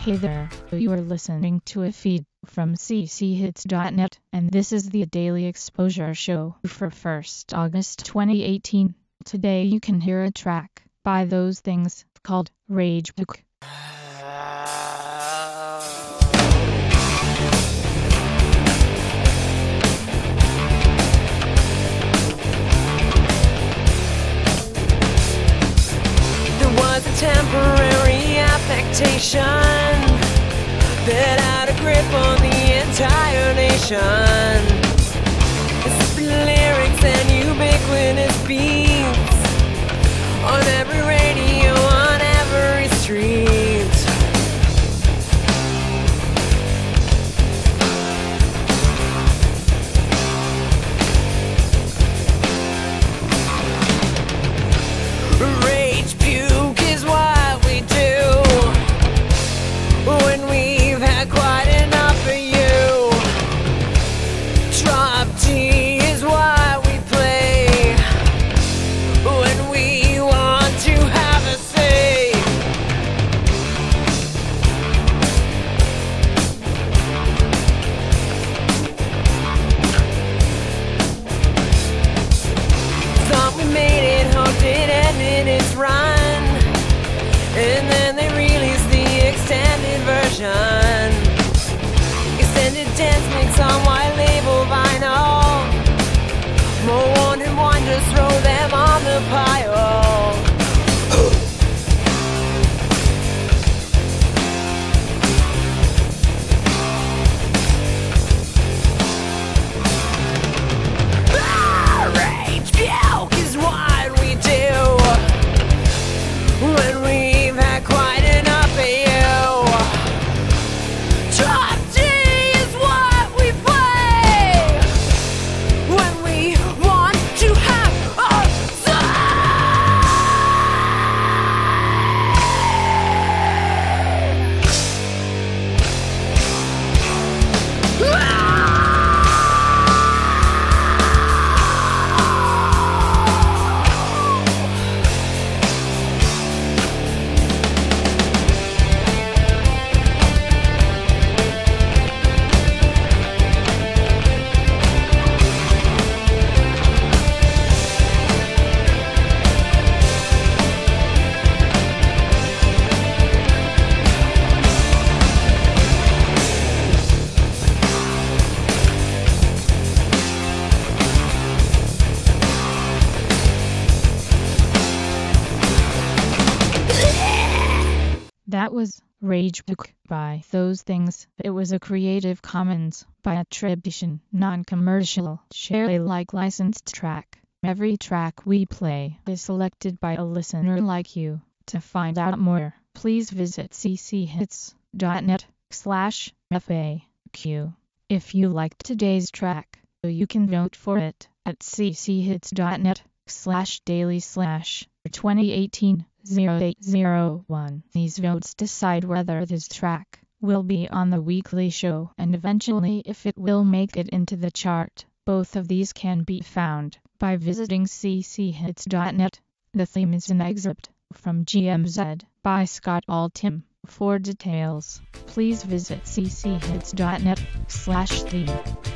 Hey there, you are listening to a feed from cchits.net, and this is the Daily Exposure Show for 1st August 2018. Today you can hear a track by Those Things called Rage Book. Was a temporary affectation that had a grip on the entire nation. It's lyrics and ubiquitous beats on every radio, on every street. Rage puke is what we do when we've had quite enough of you. Drop D is what we play when we want to have a say. Thought we made it, hoped it ended its run, and then they released the extended version. Extended dance mix on white label vinyl. More wanted one, just throw them on the pile. Rage puke is what we do when we've had quite enough of you. Drop D is what we play when we want to have a That was Rage Book by Those Things. It was a Creative Commons by attribution, non-commercial, share Alike licensed track. Every track we play is selected by a listener like you. To find out more, please visit cchits.net/FAQ. If you liked today's track, you can vote for it at cchits.net/daily/2018-0801. These votes decide whether this track will be on the weekly show and eventually if it will make it into the chart. Both of these can be found by visiting cchits.net. The theme is an excerpt from GMZ by Scott Altham. For details, please visit cchits.net/theme.